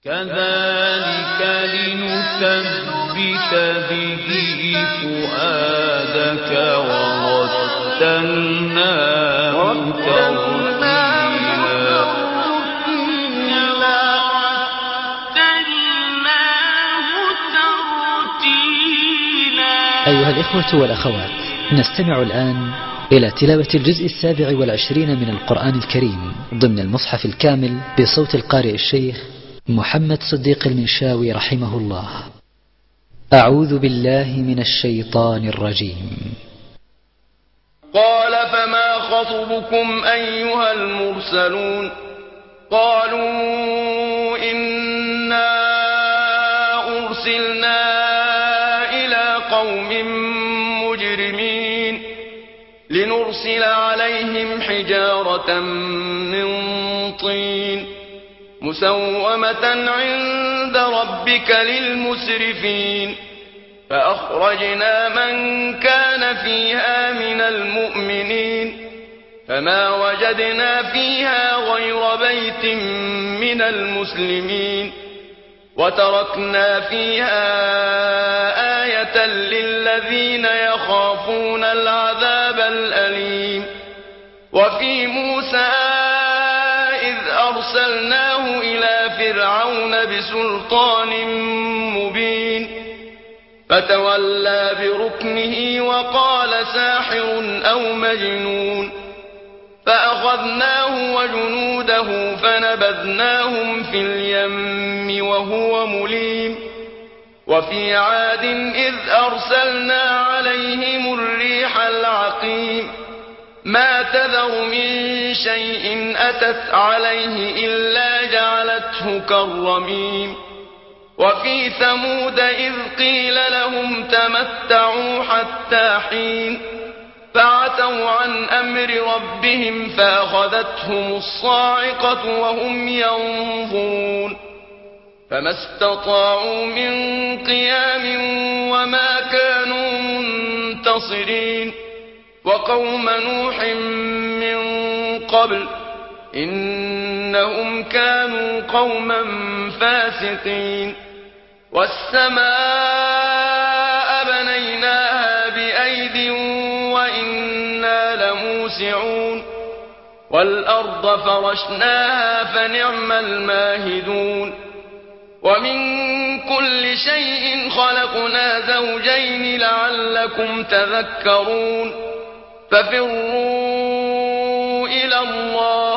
كذلك لنثبت به فؤادك ورتلناه ترتيلا. أيها الإخوة والأخوات، نستمع الآن إلى تلاوة الجزء 27 من القرآن الكريم ضمن المصحف الكامل بصوت القارئ الشيخ محمد صديق المنشاوي رحمه الله. أعوذ بالله من الشيطان الرجيم. قال فما خطبكم أيها المرسلون؟ قالوا إنا أرسلنا إلى قوم مجرمين لنرسل عليهم حجارة من طين مسومة عند ربك للمسرفين فأخرجنا من كان فيها من المؤمنين فما وجدنا فيها غير بيت من المسلمين وتركنا فيها آية للذين يخافون العذاب الأليم. وفي موسى إذ أرسلناه إلى فرعون بسلطان مبين فتولى بركنه وقال ساحر أو مجنون فأخذناه وجنوده فنبذناهم في اليم وهو مليم. وفي عاد إذ أرسلنا عليهم الريح العقيم ما تذر من شيء أتت عليه إلا جعلته كالرميم. وفي ثمود إذ قيل لهم تمتعوا حتى حين فعتوا عن أمر ربهم فأخذتهم الصاعقة وهم ينظرون فما استطاعوا من قيام وما كانوا منتصرين. وقوم نوح من قبل إنهم كانوا قوما فاسقين. والسماء بنيناها بأيد وإنا لموسعون والأرض فرشناها فنعم الماهدون. ومن كل شيء خلقنا زوجين لعلكم تذكرون ففروا إلى الله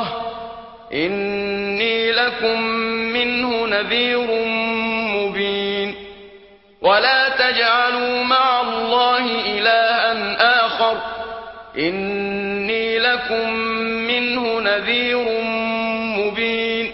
إني لكم منه نذير مبين. ولا تجعلوا مع الله إلها آخر إني لكم منه نذير مبين.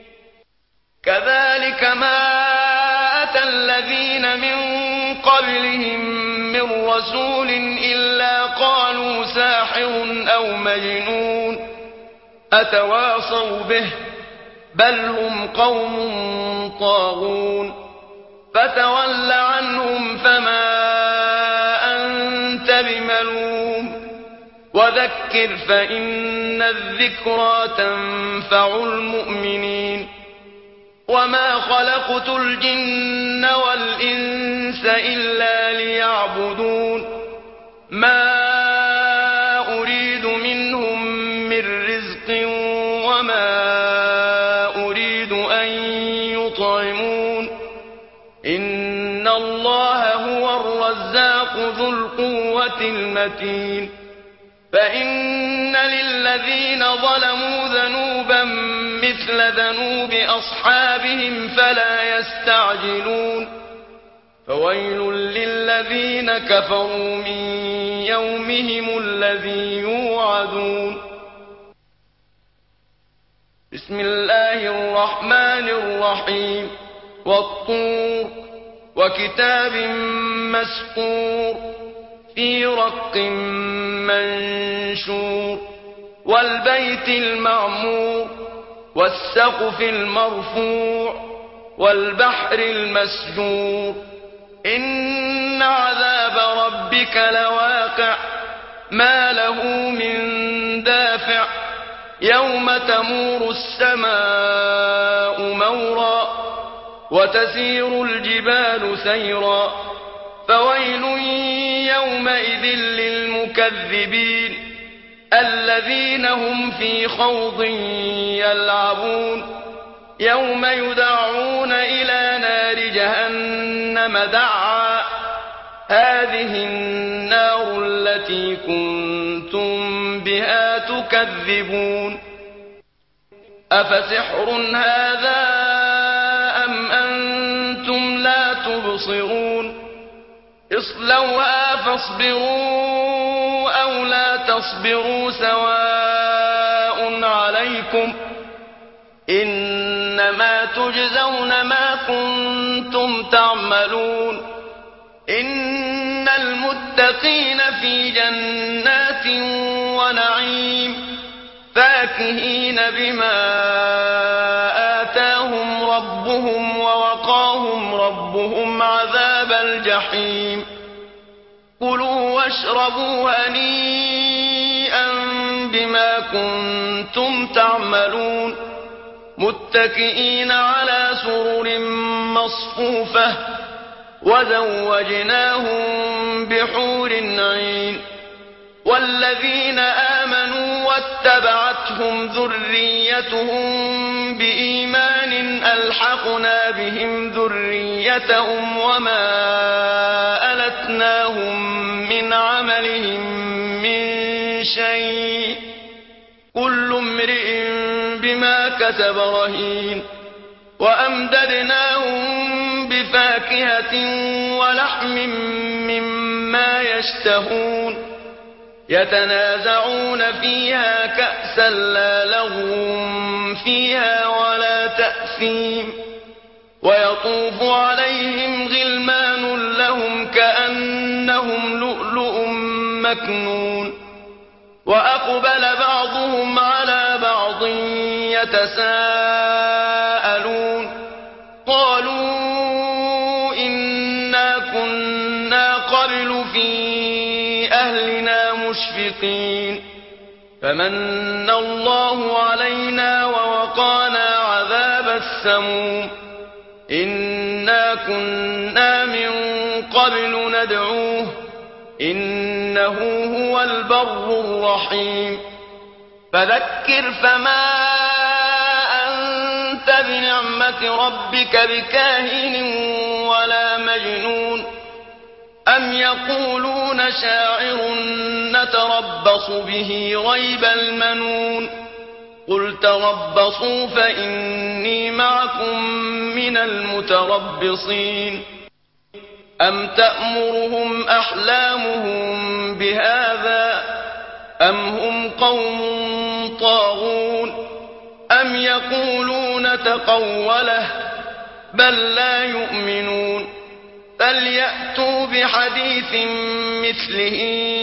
كذلك ما أتى الذين من قبلهم من رسول إلا قالوا ساحر أو مجنون أتواصوا به بل هم قوم طاغون. فتول عنهم فما أنت بملوم وذكر فإن الذكرى تنفع المؤمنين. وما خلقت الجن والإنس إلا ليعبدون ما أريد منهم من رزق وما أريد أن يطعمون إن الله هو الرزاق ذو القوة المتين. فإن للذين ظلموا ذنوبا مثل ذنوب أصحابهم فلا يستعجلون فويل للذين كفروا من يومهم الذي يوعدون. بسم الله الرحمن الرحيم. والطور وكتاب مسطور في رق منشور والبيت المعمور والسقف المرفوع والبحر المسجور إن عذاب ربك لواقع ما له من دافع يوم تمور السماء مورا وتسير الجبال سيرا فويل يومئذ للمكذبين الذين هم في خوض يلعبون يوم يدعون إلى نار جهنم دعا هذه النار التي كنتم بها تكذبون أفسحر هذا أم أنتم لا تبصرون اصلوها فاصبروا أو لا تصبروا سواء عليكم إنما تجزون ما كنتم تعملون إن المتقين في جنات ونعيم فاكهين بما آتاهم ربهم ووقاهم ربهم عذاب الجحيم كلوا واشربوا هنيئا بما كنتم تعملون متكئين على سرر مصفوفة وزوجناهم بحور عين والذين آمنوا واتبعتهم ذريتهم بإيمان ألحقنا بهم ذريتهم وما ألتناهم من عملهم من شيء كل امرئ بما كسب رهين وأمددناهم بفاكهة ولحم مما يشتهون يتنازعون فيها كأسا لا لغو فيها ولا تأثيم ويطوف عليهم غلمان لهم كأنهم لؤلؤ مكنون وأقبل بعضهم على بعض يتساءلون قالوا إنا كنا قبل في أهلنا مشفقين فمن الله علينا ووقانا عذاب السموم إنا كنا من قبل ندعوه إنه هو البر الرحيم فذكر فما أنت بنعمة ربك بكاهن ولا مجنون أم يقولون شاعر نتربص به ريب المنون قل تربصوا فإني معكم من المتربصين أم تأمرهم أحلامهم بهذا أم هم قوم طاغون أم يقولون تقوله بل لا يؤمنون فليأتوا بحديث مثله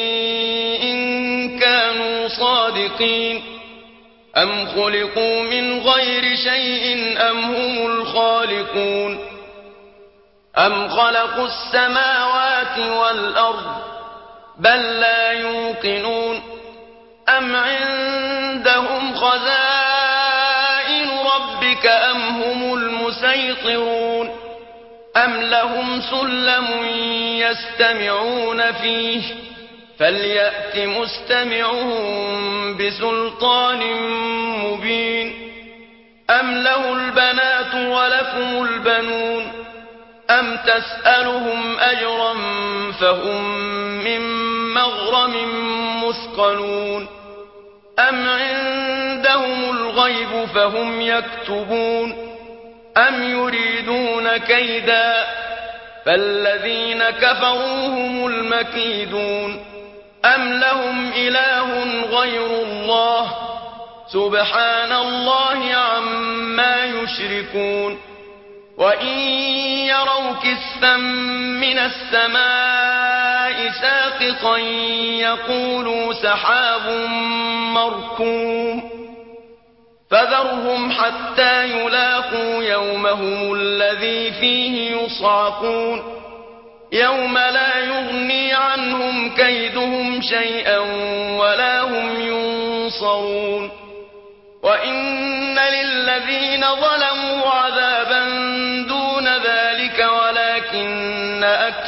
إن كانوا صادقين أم خلقوا من غير شيء أم هم الخالقون أم خلقوا السماوات والأرض بل لا يوقنون أم عندهم خزائن ربك أم هم المسيطرون أم لهم سلم يستمعون فيه فليأت مستمعهم بسلطان مبين أم له البنات ولكم البنون أم تسألهم أجرا فهم من مغرم مثقلون أم عندهم الغيب فهم يكتبون أم يريدون كيدا فالذين كفروا هم المكيدون أم لهم إله غير الله سبحان الله عما يشركون وإن يروا كسفا من السماء ساقطا يقولوا سحاب مركوم فذرهم حتى يلاقوا يومهم الذي فيه يصعقون يوم لا يغني عنهم كيدهم شيئا ولا هم ينصرون وإن للذين ظلموا عذابا دون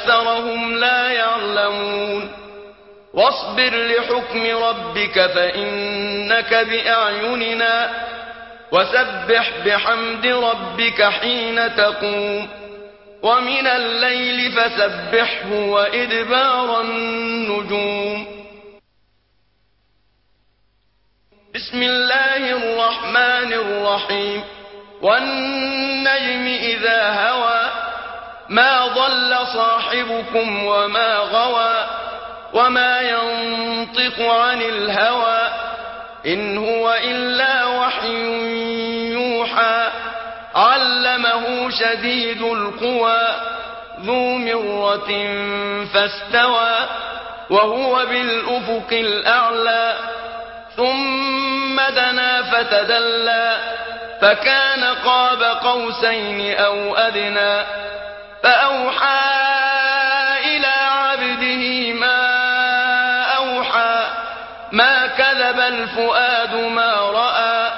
أكثرهم لا يعلمون واصبر لحكم ربك فإنك بأعيننا وسبح بحمد ربك حين تقوم ومن الليل فسبحه وإدبار النجوم. بسم الله الرحمن الرحيم. والنجم إذا هوى ما ضل صاحبكم وما غوى وما ينطق عن الهوى إن هو إلا وحي يوحى علمه شديد القوى ذو مرة فاستوى وهو بالأفق الأعلى ثم دنا فتدلى فكان قاب قوسين أو أدنى فأوحى إلى عبده ما كذب الفؤاد ما رأى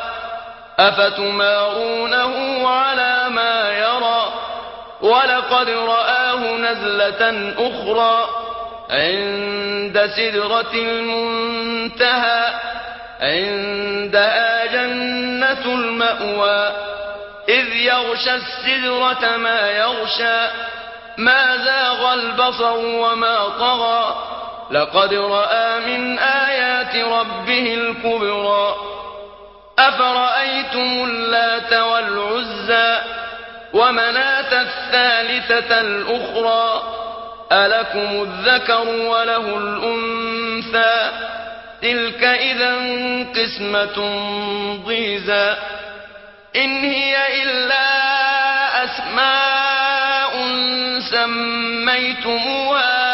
أفتمارونه على ما يرى ولقد رآه نزلة أخرى عند سدرة المنتهى عندها جنة المأوى إذ يغشى السدرة ما يغشى ما زاغ البصر وما طغى لقد رأى من آيات ربه الكبرى أفرأيتم اللات والعزى ومناة الثالثة الأخرى ألكم الذكر وله الأنثى تلك إذا قسمة ضيزى إن هي إلا أسماء سميتموها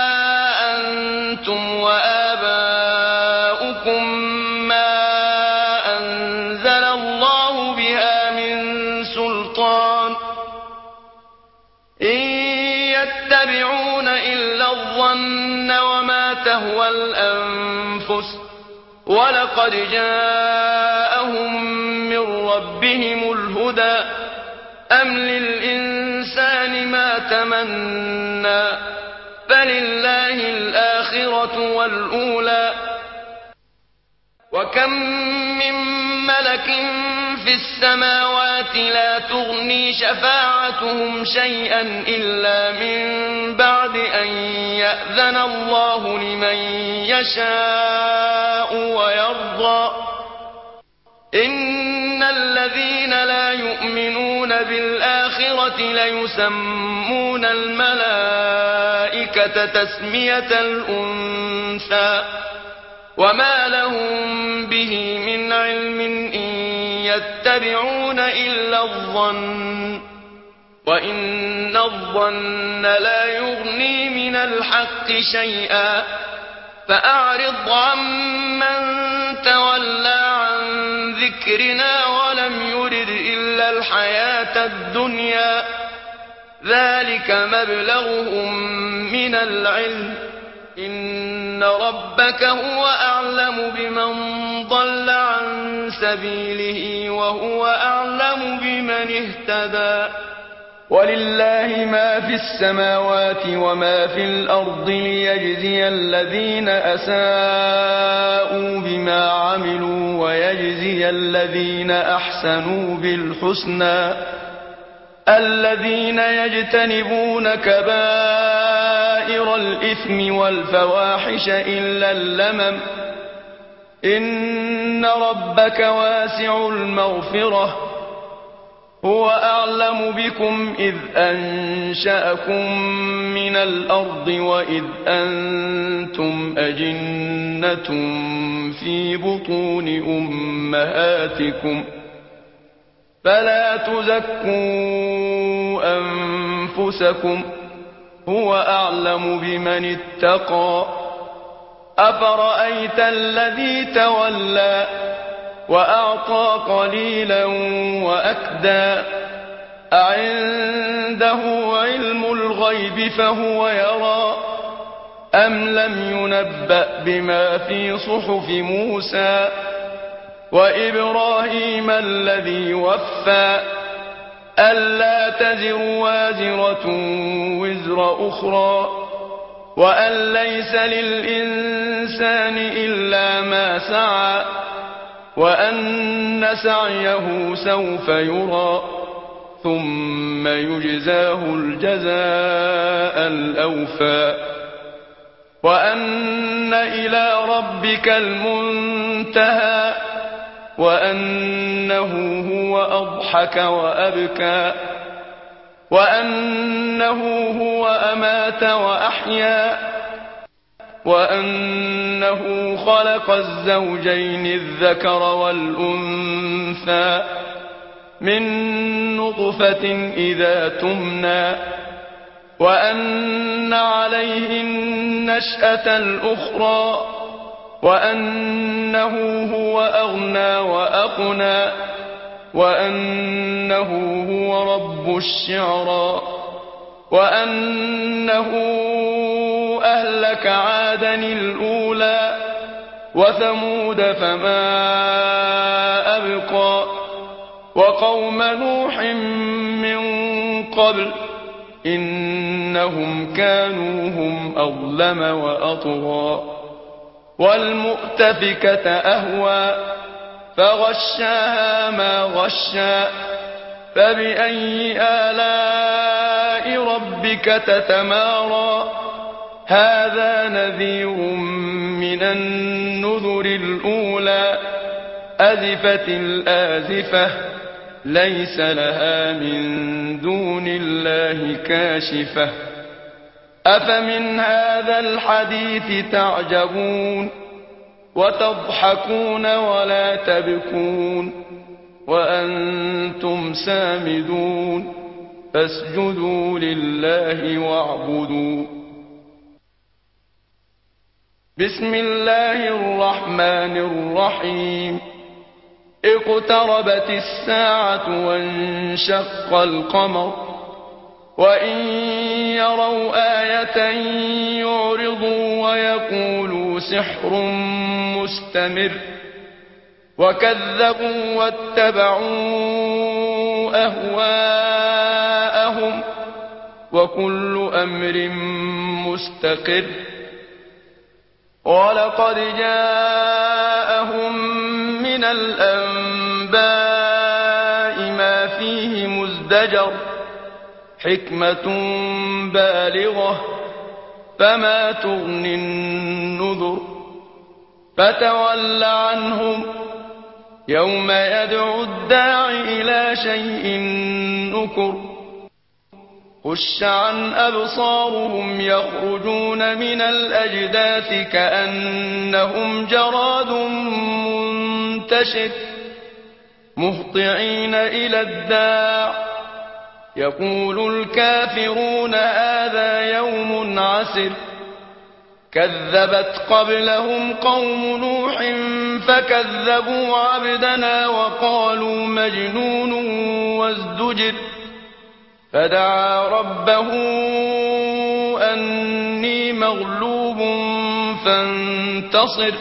أنتم وآباؤكم ما أنزل الله بها من سلطان إن يتبعون إلا الظن وما تهوى الأنفس ولقد جاءهم من ربهم الهدى أم للإنسان ما تمنى فلله الآخرة والأولى وكم من ملك في السماوات لا تغني شفاعتهم شيئا إلا من بعد أن يأذن الله لمن يشاء ويرضى إن الذين لا يؤمنون بالآخرة ليسمون الملائكة تسمية الأنثى وما لهم به من علم إن يتبعون إلا الظن وإن الظن لا يغني من الحق شيئا فأعرض عمن تولى عن ذكرنا ولم يرد إلا الحياة الدنيا ذلك مبلغهم من العلم إن ربك هو أعلم بمن ضل عن سبيله وهو أعلم بمن اهتدى ولله ما في السماوات وما في الأرض ليجزي الذين أساءوا بما عملوا ويجزي الذين أحسنوا بالحسنى الذين يجتنبون كبائر الإثم والفواحش إلا اللمم إن ربك واسع المغفرة هو أعلم بكم إذ أنشأكم من الأرض وإذ أنتم أجنة في بطون أمهاتكم فلا تزكوا أنفسكم هو أعلم بمن اتقى أفرأيت الذي تولى وأعطى قليلا وأكدى أعنده علم الغيب فهو يرى أم لم ينبأ بما في صحف موسى وإبراهيم الذي وفى ألا تزر وازرة وزر أخرى وأن ليس للإنسان إلا ما سعى وأن سعيه سوف يرى ثم يجزاه الجزاء الأوفى وأن إلى ربك المنتهى وأنه هو أضحك وأبكى وأنه هو أمات وأحيا وأنه خلق الزوجين الذكر والأنثى من نطفة إذا تمنى وأن عليه النشأة الأخرى وأنه هو أغنى وأقنى وأنه هو رب الشعرى وأنه أهلك عادا الأولى وثمود فما أبقى وقوم نوح من قبل إنهم كانوا هم أظلم وأطغى والمؤتفكة أهوى فغشاها ما غشا فبأي آلاء ربك تتمارى هذا نذير من النذر الأولى أزفت الآزفة ليس لها من دون الله كاشفة أفمن هذا الحديث تعجبون وتضحكون ولا تبكون وأنتم سامدون فاسجدوا لله واعبدوا بسم الله الرحمن الرحيم اقتربت الساعة وانشق القمر وإن يروا آية يعرضوا ويقولوا سحر مستمر وكذبوا واتبعوا أهواءهم وكل أمر مستقر ولقد جاءهم من الأنباء ما فيه مزدجر حكمة بالغة فما تغني النذر فتول عنهم يوم يدعو الداع إلى شيء نكر خش عن أبصارهم يخرجون من الأجداث كأنهم جراد منتشر مهطعين إلى الداع يقول الكافرون هذا يوم عسر كذبت قبلهم قوم نوح فكذبوا عبدنا وقالوا مجنون وازدجر فدعا ربه أني مغلوب فانتصر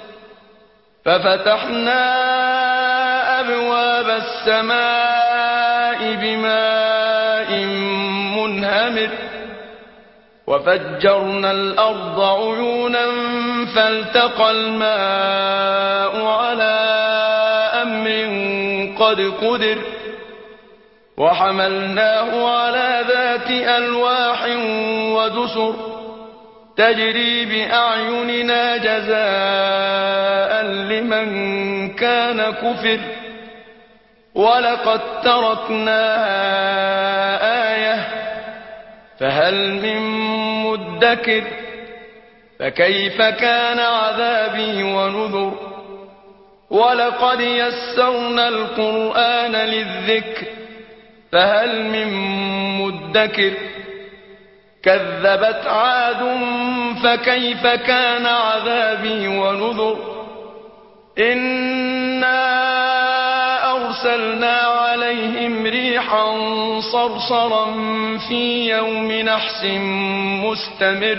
ففتحنا أبواب السماء بماء منهمر وفجرنا الأرض عيونا فالتقى الماء على أمر قد قدر وحملناه على ذات ألواح ودسر تجري بأعيننا جزاء لمن كان كفر ولقد تركناها آية فهل من مدكر فكيف كان عذابي ونذر ولقد يسرنا القرآن للذكر فهل من مدكر كذبت عاد فكيف كان عذابي ونذر إنا أرسلنا عليهم ريحا صرصرا في يوم نحس مستمر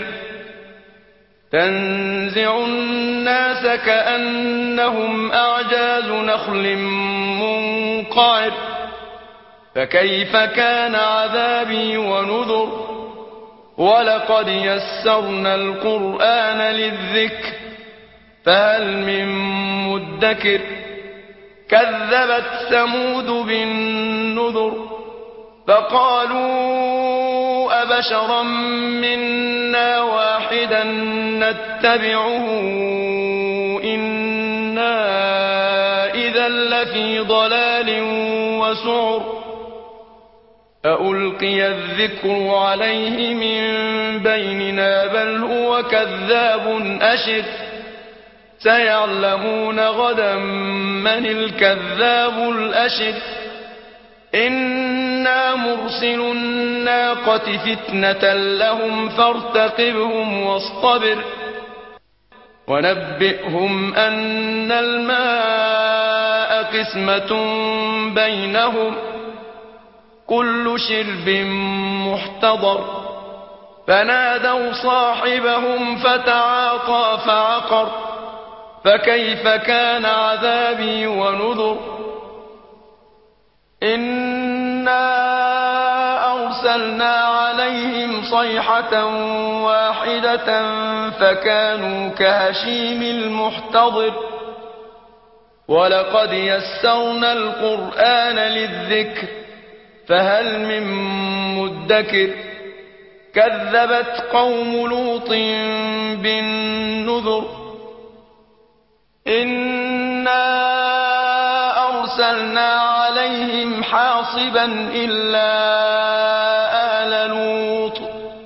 تنزع الناس كأنهم أعجاز نخل منقعر فكيف كان عذابي ونذر ولقد يسرنا القرآن للذكر فهل من مدكر كذبت ثمود بالنذر فقالوا أبشرا منا واحدا نتبعه إنا إذا لفي ضلال وسعر أألقي الذكر عليه من بيننا بل هو كذاب أشر سيعلمون غدا من الكذاب الأشر إنا مرسل الناقة فتنة لهم فارتقبهم واصطبر ونبئهم أن الماء قسمة بينهم كل شرب محتضر فنادوا صاحبهم فتعاطى فعقر فكيف كان عذابي ونذر إنا أرسلنا عليهم صيحة واحدة فكانوا كهشيم المحتضر ولقد يسرنا القرآن للذكر فهل من مدكر كذبت قوم لوط بالنذر إنا أرسلنا عليهم حاصبا إلا آل لوط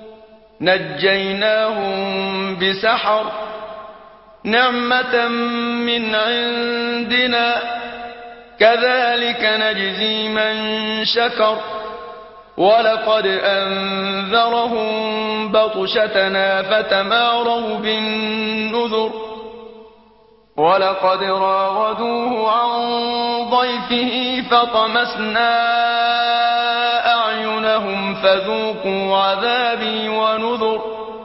نجيناهم بسحر نعمة من عندنا كذلك نجزي من شكر ولقد أنذرهم بطشتنا فتماروا بالنذر ولقد راودوه عن ضيفه فطمسنا أعينهم فذوقوا عذابي ونذر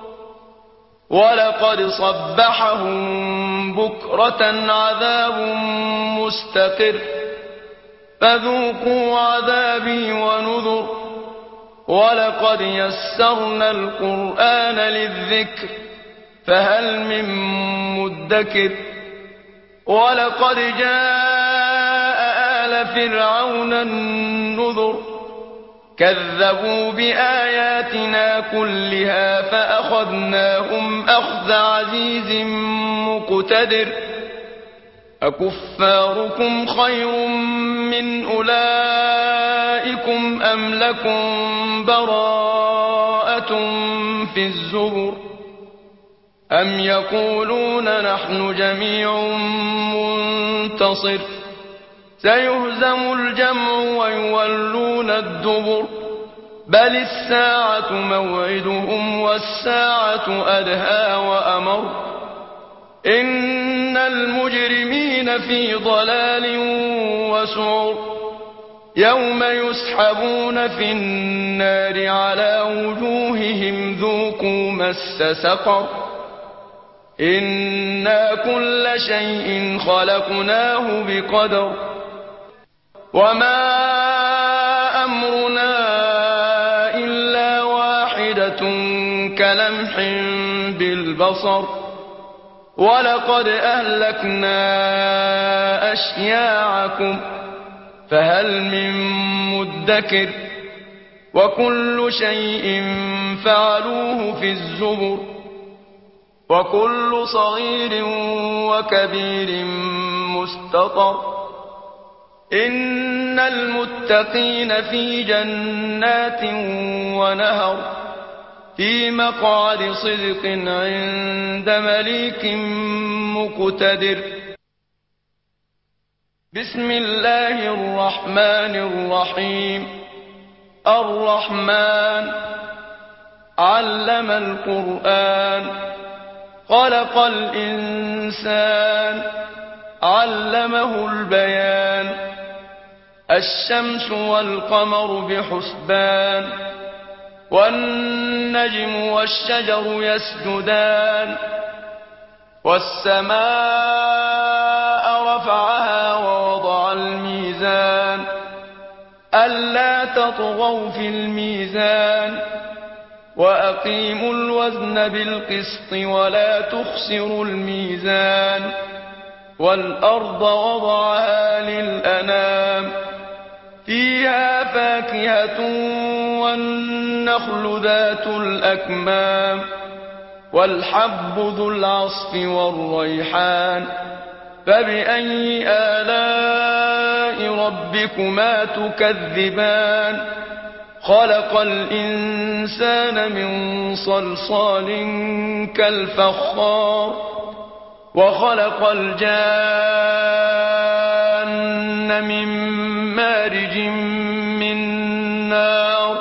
ولقد صبحهم بكرة عذاب مستقر فذوقوا عذابي ونذر ولقد يسرنا القرآن للذكر فهل من مدكر ولقد جاء آل فرعون النذر كذبوا بآياتنا كلها فأخذناهم أخذ عزيز مقتدر أكفاركم خير من أولئكم أم لكم براءة في الزبر أم يقولون نحن جميع منتصر سيهزم الجمع ويولون الدبر بل الساعة موعدهم والساعة أدهى وأمر إن المجرمين في ضلال وسعر يوم يسحبون في النار على وجوههم ذوقوا مس سقر إنا كل شيء خلقناه بقدر وما أمرنا إلا واحدة كلمح بالبصر ولقد أهلكنا أشياعكم فهل من مدكر وكل شيء فعلوه في الزبر وكل صغير وكبير مستطر إن المتقين في جنات ونهر في مقعد صدق عند مليك مقتدر بسم الله الرحمن الرحيم الرحمن علم القرآن خلق الإنسان علمه البيان الشمس والقمر بحسبان والنجم والشجر يسجدان والسماء رفعها ووضع الميزان ألا تطغوا في الميزان وأقيموا الوزن بالقسط ولا تخسروا الميزان والأرض وضعها للأنام فيها فاكهة والنخل ذات الأكمام والحب ذو العصف والريحان فبأي آلاء ربكما تكذبان خلق الإنسان من صلصال كالفخار وخلق الجان من مارج من نار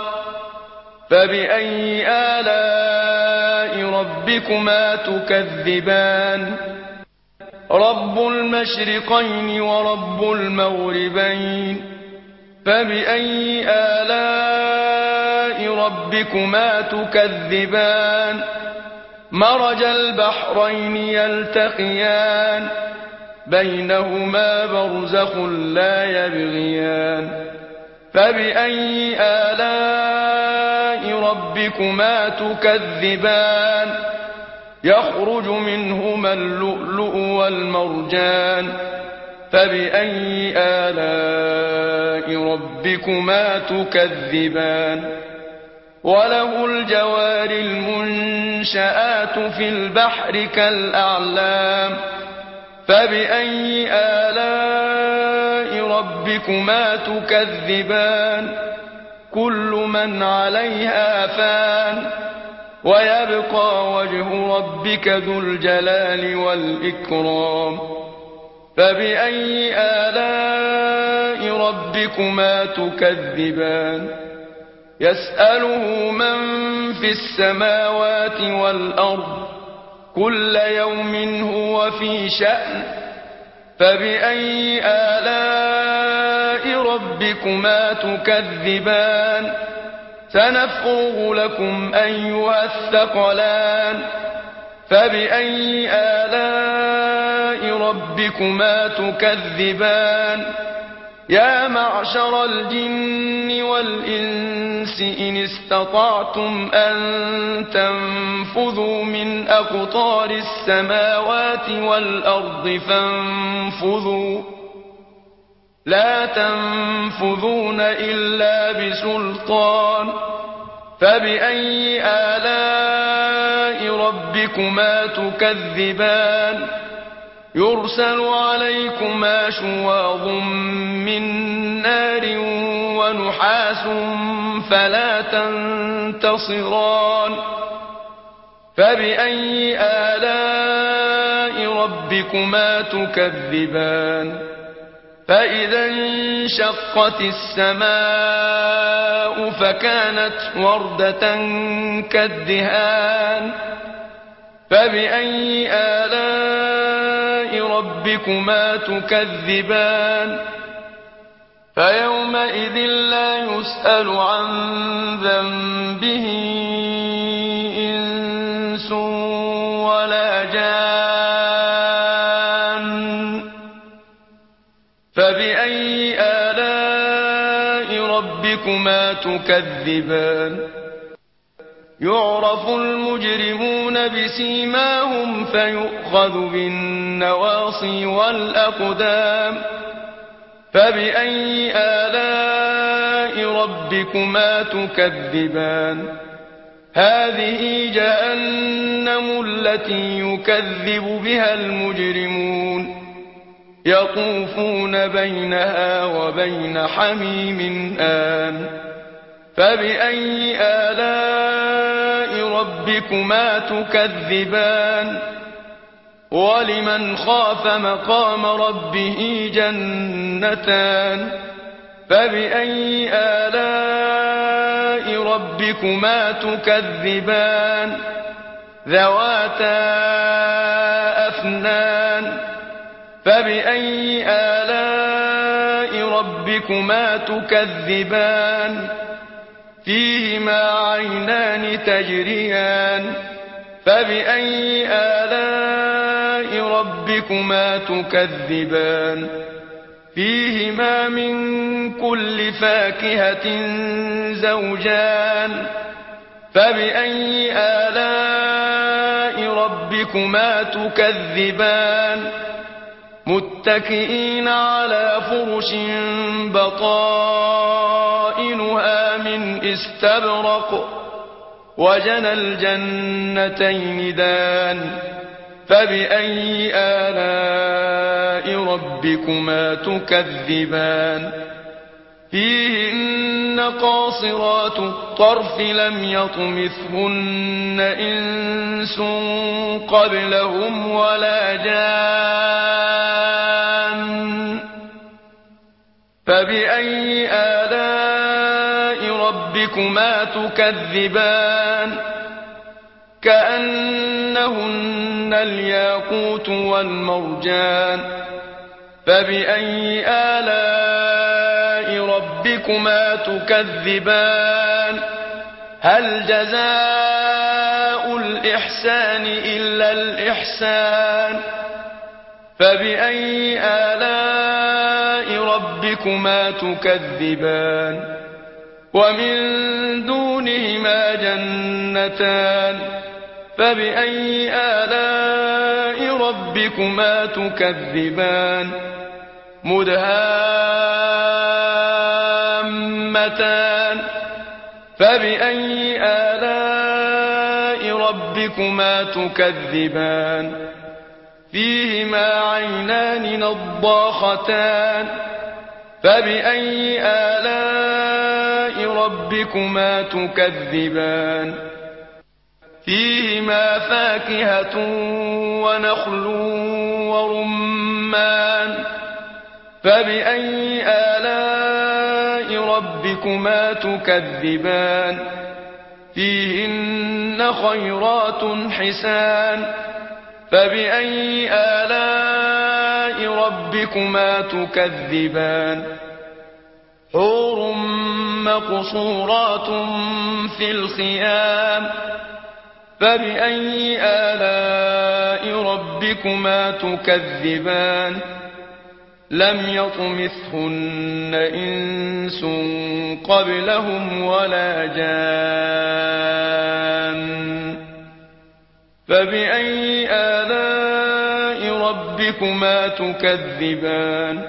فبأي آلاء ربكما تكذبان رب المشرقين ورب المغربين فبأي آلاء ربكما تكذبان مرج البحرين يلتقيان بينهما برزخ لا يبغيان فبأي آلاء ربكما تكذبان يخرج منهما اللؤلؤ والمرجان فبأي آلاء ربكما تكذبان وله الجوار المنشآت في البحر كالأعلام فبأي آلاء ربكما تكذبان كل من عليها فان ويبقى وجه ربك ذو الجلال والإكرام فبأي آلاء ربكما تكذبان يسأله من في السماوات والأرض كل يوم هو في شأن فبأي آلاء ربكما تكذبان سنفرغ لكم أيها الثقلان فبأي آلاء ربكما تكذبان يا معشر الجن والإنس إن استطعتم أن تنفذوا من أقطار السماوات والأرض فانفذوا لا تنفذون إلا بسلطان فبأي آلاء ربكما تكذبان يرسل عليكما شواظ من نار ونحاس فلا تنتصران فبأي آلاء ربكما تكذبان فإذا انشقت السماء فكانت وردة كالدهان فبأي آلاء ربكما تكذبان فيومئذ لا يسأل عن ذنبه إنس ولا جان فبأي آلاء ربكما تكذبان يعرف المجرمون بسيماهم فيؤخذ بالنواصي والأقدام فبأي آلاء ربكما تكذبان هذه جهنم التي يكذب بها المجرمون يطوفون بينها وبين حميم آن فبأي آلاء ربكما تكذبان ولمن خاف مقام ربه جنتان فبأي آلاء ربكما تكذبان ذواتا أفنان فبأي آلاء ربكما تكذبان فيهما عينان تجريان فبأي آلاء ربكما تكذبان فيهما من كل فاكهة زوجان فبأي آلاء ربكما تكذبان متكئين على فرش بطائنها من استبرق وجنى الجنتين دان فبأي آلاء ربكما تكذبان فيهن قاصرات الطرف لم يطمثهن إنس قبلهم ولا جان فبأي آلاء ربكما تكذبان كأنهن الياقوت والمرجان فبأي آلاء ربكما تكذبان هل جزاء الإحسان إلا الإحسان فبأي آلاء ربكما تكذبان ومن دونهما جنتان فبأي آلاء ربكما تكذبان مدهامتان فبأي آلاء ربكما تكذبان فيهما عينان نضاختان فبأي آلاء ربكما تكذبان فيهما فاكهة ونخل ورمان فبأي آلاء ربكما تكذبان فيهن خيرات حسان فبأي آلاء ربكما تكذبان حور مقصورات في الخيام فبأي آلاء ربكما تكذبان لم يطمثهن إنس قبلهم ولا جان فبأي آلاء ربكما تكذبان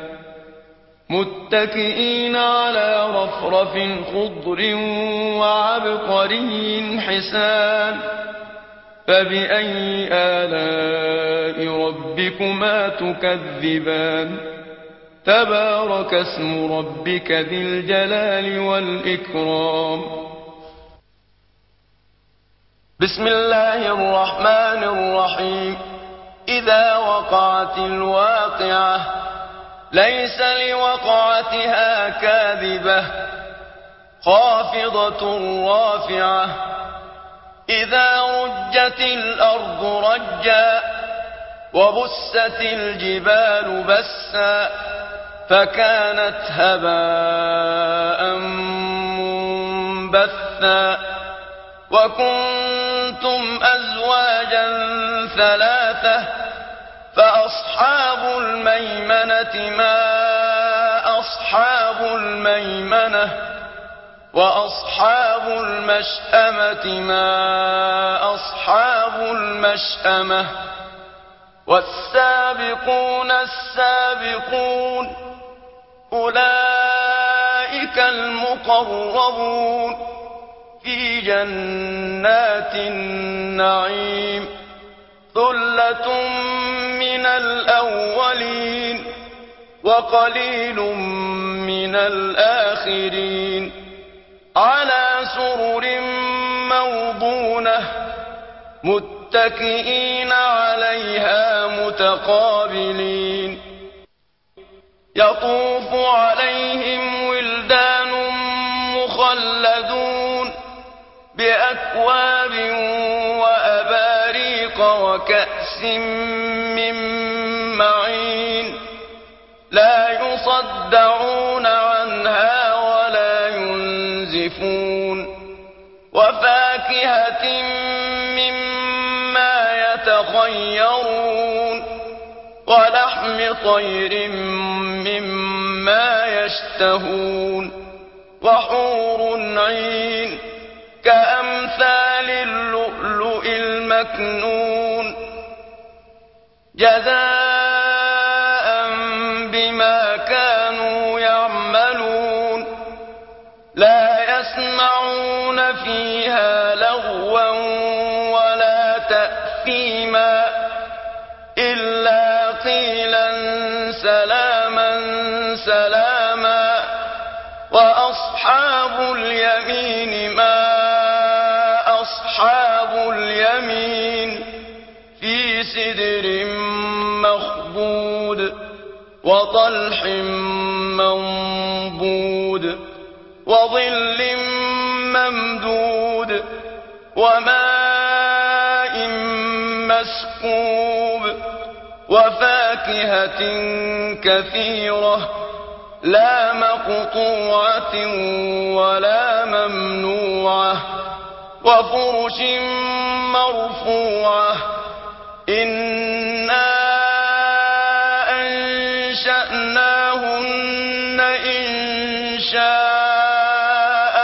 متكئين على رفرف خضر وعبقري حسان فبأي آلاء ربكما تكذبان تبارك اسم ربك ذي الجلال والإكرام بسم الله الرحمن الرحيم إذا وقعت الواقعة ليس لوقعتها كاذبة خافضة رافعة إذا رجت الأرض رجا وبست الجبال بسا فكانت هباء منبثا وكنتم أزواجا ثلاثة فأصحاب الميمنة ما أصحاب الميمنة وأصحاب المشأمة ما أصحاب المشأمة والسابقون السابقون أولئك المقربون في جنات النعيم ثلة من الأولين وقليل من الآخرين على سرر موضونة متكئين عليها متقابلين يطوف عليهم ولدان مخلدون بأكواب وأباريق وكأس من معين لا يصدعون عنها ولا ينزفون وفاكهة مما يتخيرون ولحم طير مما يشتهون وحور عين كأمثال اللؤلؤ المكنون جزاء بما كانوا يعملون لا يسمعون فيها لغوا ولا تأثيما إلا قيلا سلاما سلاما وأصحاب اليمين ما أصحاب اليمين في سدر مخضود وطلح منضود وظل ممدود وماء مسكوب وفاكهة كثيرة لا مقطوعة ولا ممنوعة وفرش مرفوعة إنا أنشأناهن إنشاء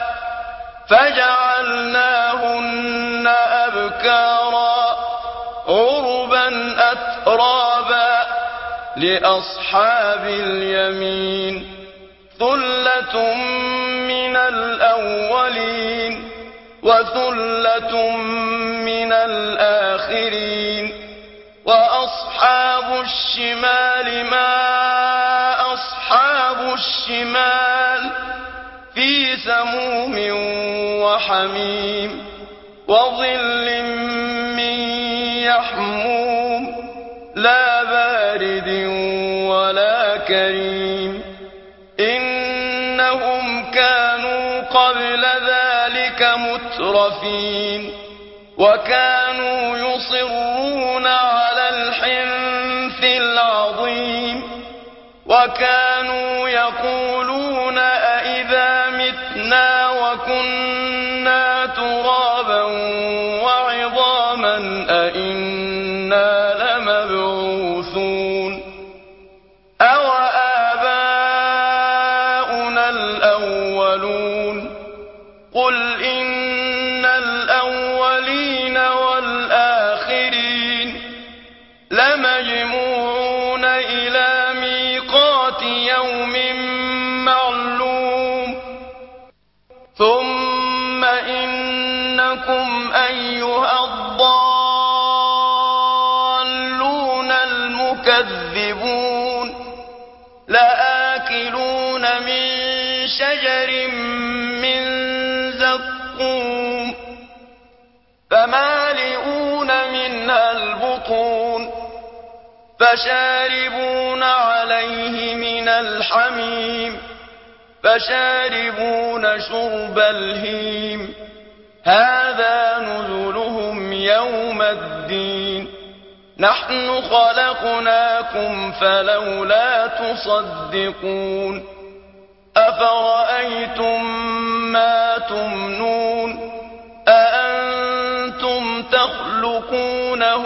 فجعلناهن أبكارا عربا أترابا لأصحاب اليمين ثلة من الأولين وثلة من الآخرين وأصحاب الشمال ما أصحاب الشمال في سموم وحميم وظل من يحموم لا بارد ولا كريم إنهم كانوا قبل ذلك مترفين وكانوا يصرون على الحنث العظيم وكانوا يقولون أئذا متنا وكنا ترابا وعظاما أئنا لمبعوثون أو آباؤنا الأولون قل إن الأولين والآخرين لمجموعون إلى ميقات يوم معلوم ثم إنكم أيها الضالون المكذبون لآكلون من شجر من زقوم فمالئون منها البطون فشاربون عليه من الحميم فشاربون شرب الهيم هذا نزلهم يوم الدين نحن خلقناكم فلولا تصدقون أفرأيتم ما تمنون أأنتم تخلقونه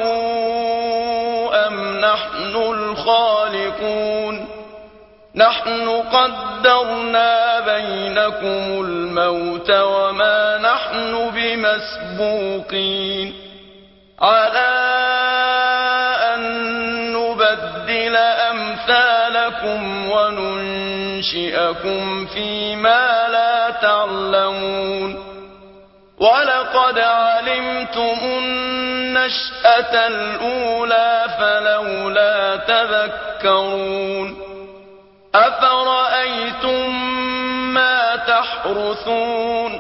أم نحن الخالقون نحن قدرنا بينكم الموت وما نحن بمسبوقين على أن نبدل أمثالكم وننشئكم فيما لا تعلمون ولقد علمتم النشأة الأولى فلولا تذكرون أفرأيتم ما تحرثون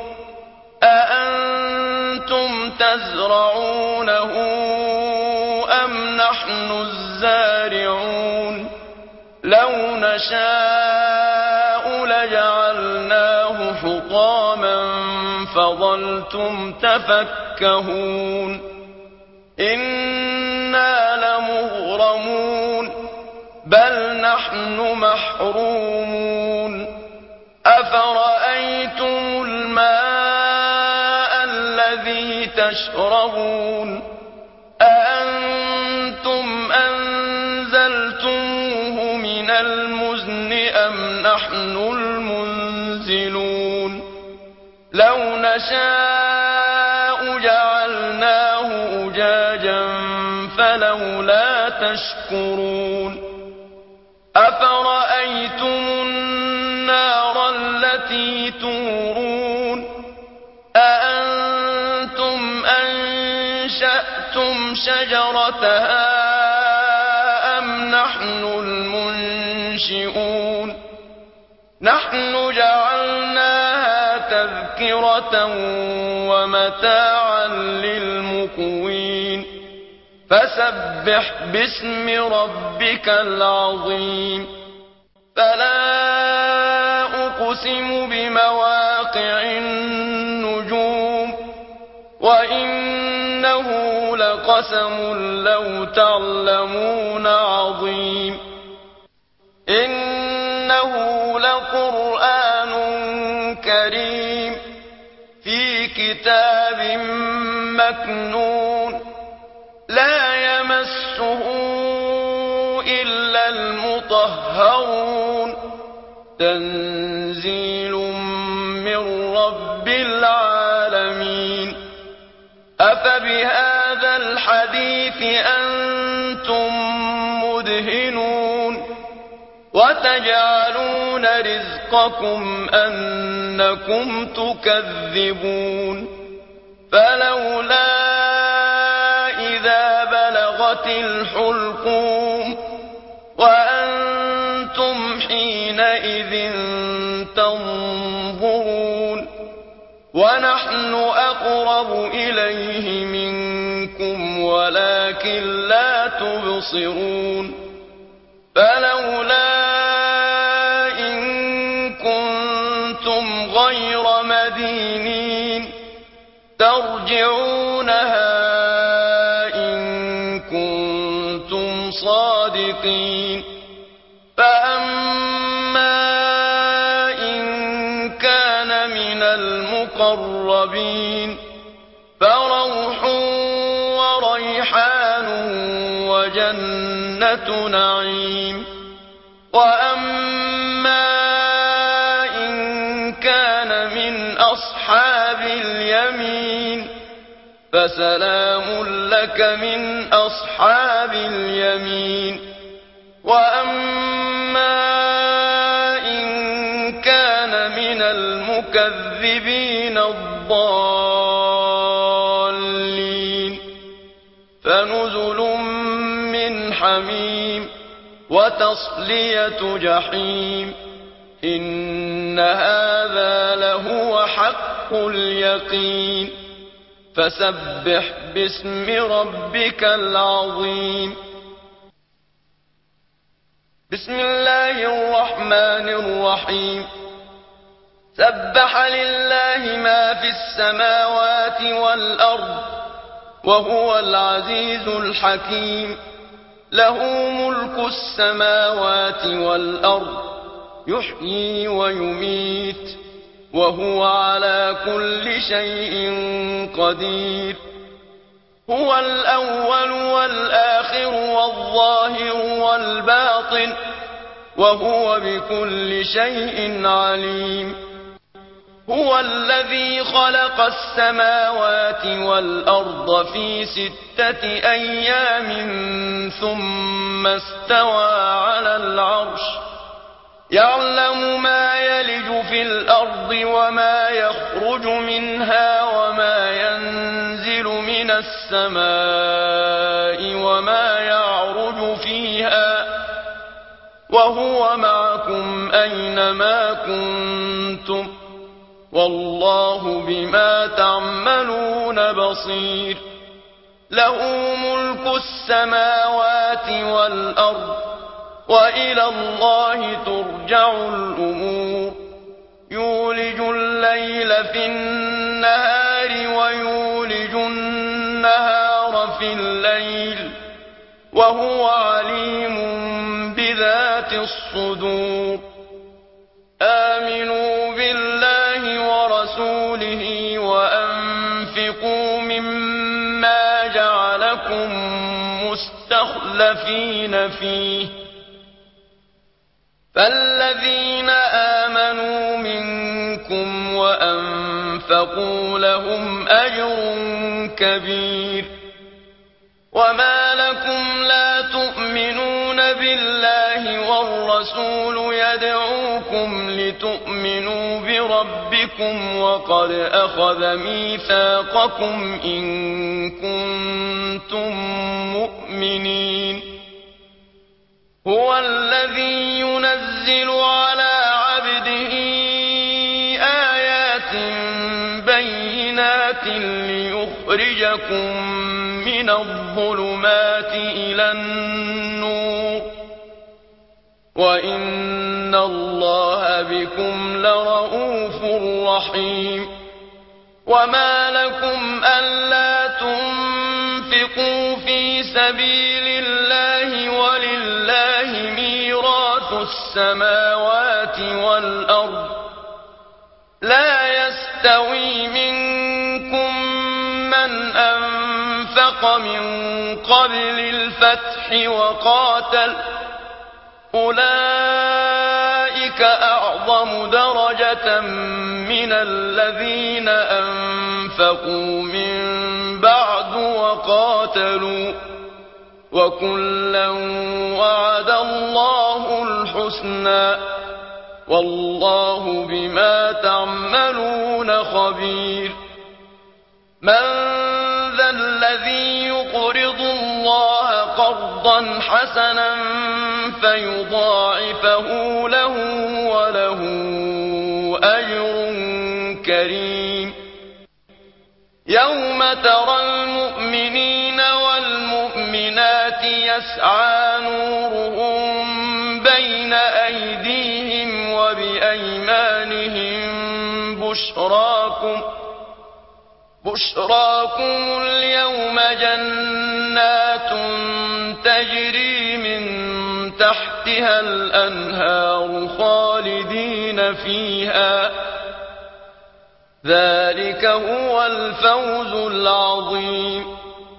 أأنتم تزرعونه أم نحن الزارعون لو نشاء لجعلناه حطاما فظلتم تفكهون إنا لمغرمون بل نحن محرومون أفرأيتم الماء الذي تشربون أأنتم أنزلتموه لو نشاء جعلناه أجاجا فلولا تشكرون أفرأيتم النار التي تورون أأنتم أنشأتم شجرتها أم نحن المنشئون نحن جعلناها تذكرة ومتاعا للمقوين فسبح باسم ربك العظيم فلا أقسم بمواقع النجوم وإنه لقسم لو تعلمون عظيم إنه لقرآن كريم في كتاب مكنون لا يمسه إلا المطهرون تنزيل من رب العالمين أفبهذا الحديث أنتم مدهنون وتجعلون رزقكم أنكم تكذبون فلولا إذا بلغت الحلقوم وأنتم حينئذ تنظرون ونحن أقرب إليه منكم ولكن لا تبصرون فلولا إن كنتم غير مدينين ترجعونها إن كنتم صادقين فأما إن كان من المقربين فروح وريحان وجنة نعيم وأما إن كان من أصحاب اليمين فسلام لك من أصحاب اليمين وأما إن كان من المكذبين الضالين فنزل من حميم وتصلية جحيم إن هذا لهو حق اليقين فسبح باسم ربك العظيم بسم الله الرحمن الرحيم سبح لله ما في السماوات والأرض وهو العزيز الحكيم له ملك السماوات والأرض يحيي ويميت وهو على كل شيء قدير هو الأول والآخر والظاهر والباطن وهو بكل شيء عليم هو الذي خلق السماوات والأرض في 6 أيام ثم استوى على العرش يعلم ما يلج في الأرض وما يخرج منها وما ينزل من السماء وما يعرج فيها وهو معكم أينما كنتم والله بما تعملون بصير له ملك السماوات والأرض وإلى الله ترجع الأمور يولج الليل في النهار ويولج النهار في الليل وهو عليم بذات الصدور آمنوا بالله ورسوله وأنفقوا مما جعلكم مستخلفين فيه فالذين آمنوا منكم وأنفقوا أنفقوا لهم أجر كبير. وما لكم لا تؤمنون بالله والرسول يدعوكم لتؤمنوا بربكم وقد أخذ ميثاقكم إن كنتم مؤمنين. هو الذي ينزل على عبده آيات بينات ليخرجكم من الظلمات إلى النور وإن الله بكم لرءوف رحيم. وما لكم ألا تنفقوا في سبيل الله ولله ميراث السماوات والأرض لا يستوي منكم من أنفق من قبل الفتح وقاتل أولئك أعظم درجة من الذين أنفقوا من بعد وقاتلوا وكلا وعد الله الحسنى والله بما تعملون خبير. من ذا الذي يقرض الله قرضا حسنا فيضاعفه له وله أجر كريم. يوم ترى المؤمنين والمؤمنات يسعى نورهم بين أيديهم وبأيمانهم بشراكم اليوم جنات تجري من تحتها الأنهار خالدين فيها ذلك هو الفوز العظيم.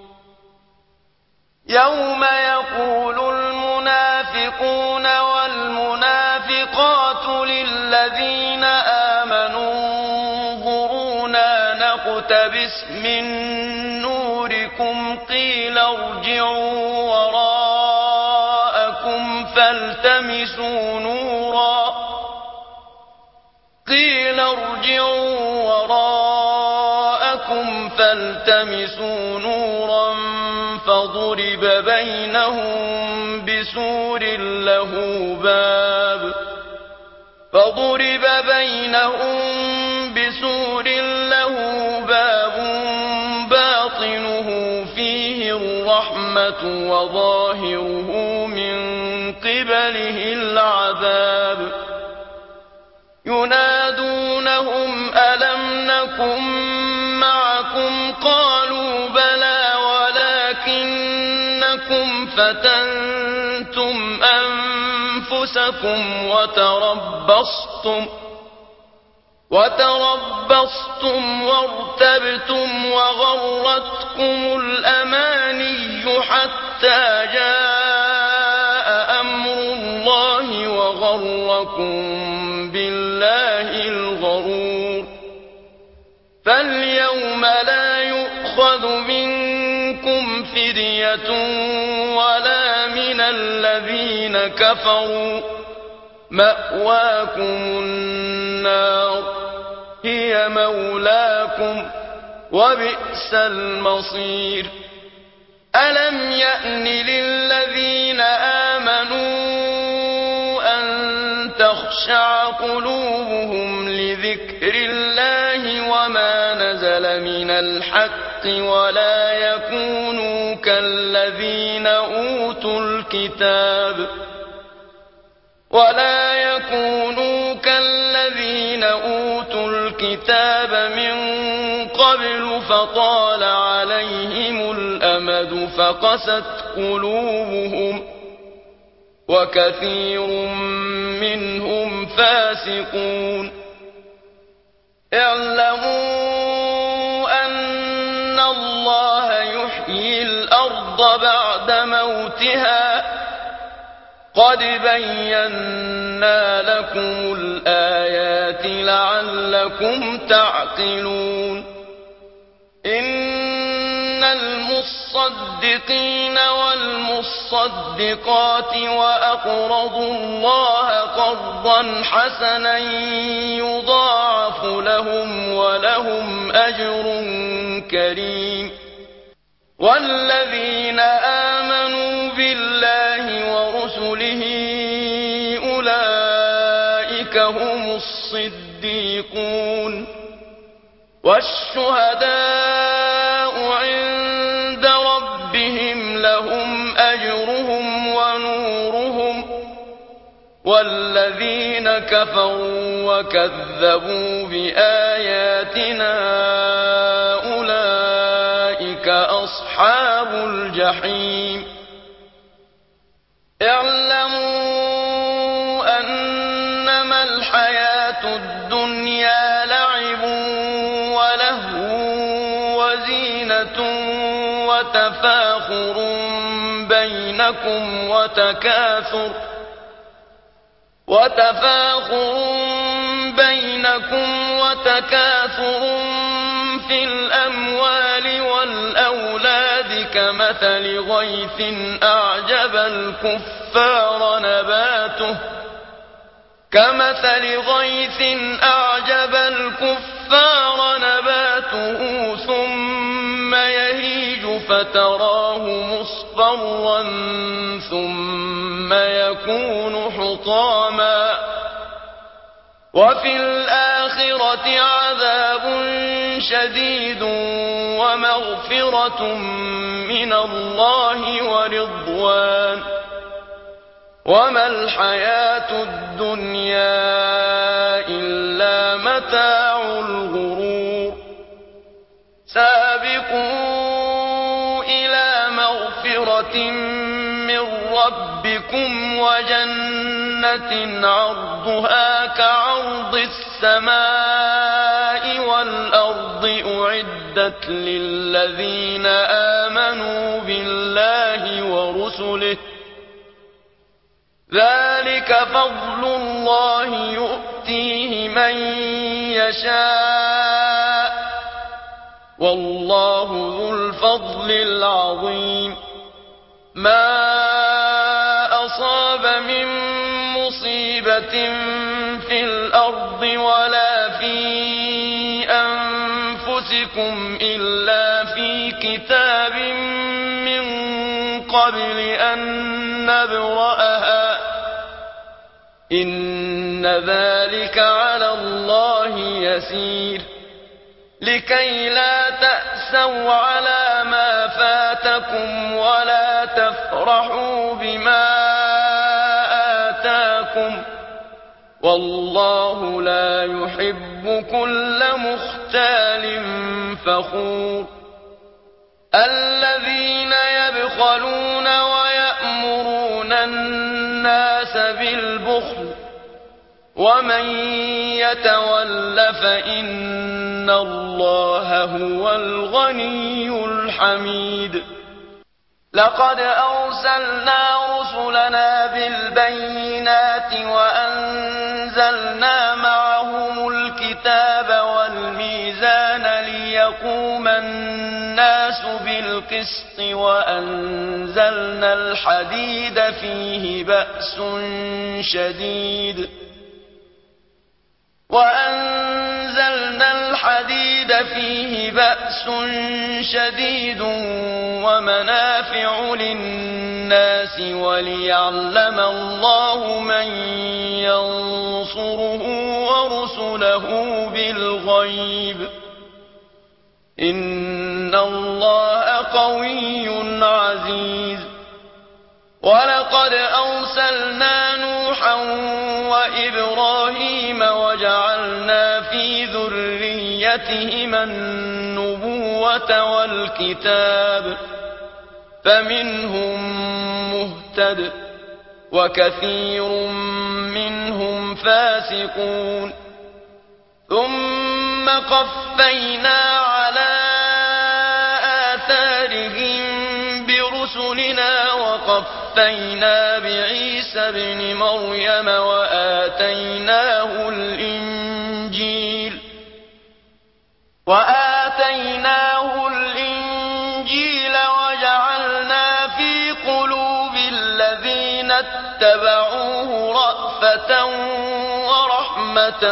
يوم يقول المنافقون والمنافقات للذين آمنوا انظرونا نقتبس من نوركم قيل ارجعوا وراءكم فالتمسوا نورا فضرب بينهم بسور له باب باطنه فيه الرحمة وظاهره من قبله العذاب. ينادونهم ألم نكن معكم قالوا بلى ولكنكم فتنتم أنفسكم وتربصتم وارتبتم وغرتكم الأماني حتى جاء أمر الله وغركم بالله الغرور. فاليوم لا يؤخذ منكم فدية ولا من الذين كفروا مأواكم النار هي مولاكم وبئس المصير. ألم يأن للذين آمنوا أن تخشع قلوبهم لذكر الله وما نزل من الحق ولا يكونوا كالذين أوتوا الكتاب من قبل فطال عليهم الأمد فقست قلوبهم وكثير منهم فاسقون. اعلموا أن الله يحيي الأرض بعد موتها قد بينا لكم الآيات الآيات لعلكم تعقلون إن المصدقين والمصدقات وأقرضوا الله قرضا حسنا يضاعف لهم ولهم أجر كريم والذين آمنوا بالله ورسله أولئك هم الصديقون والشهداء عند ربهم لهم أجرهم ونورهم والذين كفروا وكذبوا بآياتنا أولئك أصحاب الجحيم اعلموا أنما الحياة الدنيا لعب ولهو وزينة وتفاخر بينكم وتكاثر في الأموال والأولاد كمثل غيث أعجب الكفار نباته ثم يهيج فتراه مصفرا ثم يكون حطاما وفي الآخرة عذاب شديد ومغفرة من الله ورضوان وما الحياة الدنيا إلا متاع الغرور سابقوا إلى مغفرة من ربكم وجنة عرضها كعرض السماء والأرض أعدت للذين آمنوا بالله ورسله ذلك فضل الله يؤتيه من يشاء والله ذو الفضل العظيم ما أصاب من مصيبة في الأرض ولا في أنفسكم إلا في كتاب من قبل أن نبرأها إن ذلك على الله يسير لكي لا تأسوا على ما فاتكم ولا تفرحوا بما آتاكم والله لا يحب كل مختال فخور الذين يبخلون ويأمرون الناس بالبخل ومن يتول فإن الله هو الغني الحميد لقد أرسلنا رسلنا بالبينات وأنزلنا معهم الكتاب والميزان ليقوم الناس بالقسط وأنزلنا الحديد فيه بأس شديد ومنافع للناس وليعلم الله من ينصره ورسله بالغيب إن الله قوي عزيز ولقد أرسلنا نوحا وإبراهيم وجعلنا في ذريتهما النبوة والكتاب فمنهم مهتد وكثير منهم فاسقون ثم قفينا على آثارهم برسلنا وقفينا بعيسى ابن مريم وآتيناه الإنجيل وآتيناه الإنجيل وجعلنا في قلوب الذين اتبعوه رأفة ورحمة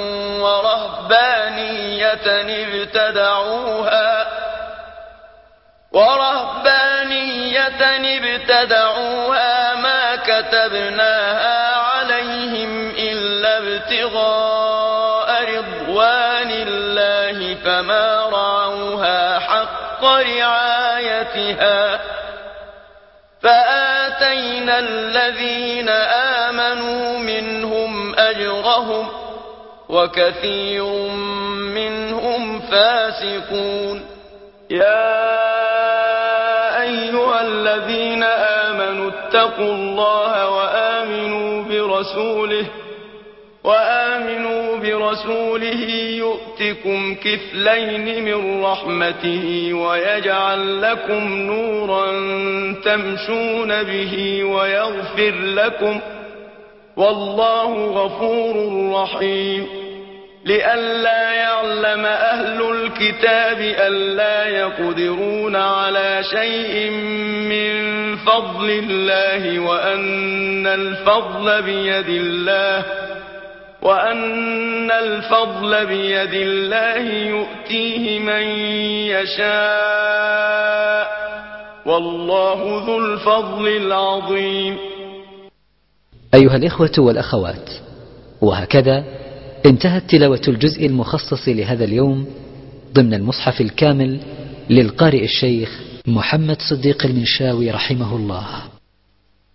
ورهبانية ابتدعوها ما كتبناها عليهم إلا ابتغاء رضوان الله فما رعوها حق رعايتها فآتينا الذين آمنوا منهم أجرهم وكثير منهم فاسقون. يا أيها الذين آمنوا اتقوا الله وآمنوا برسوله يؤتكم كفلين من رحمته ويجعل لكم نورا تمشون به ويغفر لكم والله غفور رحيم. لئلا يعلم أهل الكتاب ألا يقدرون على شيء من فضل الله وأن الفضل بيد الله يؤتيه من يشاء والله ذو الفضل العظيم. أيها الإخوة والأخوات، وهكذا انتهت تلاوة الجزء المخصص لهذا اليوم ضمن المصحف الكامل للقارئ الشيخ محمد صديق المنشاوي رحمه الله.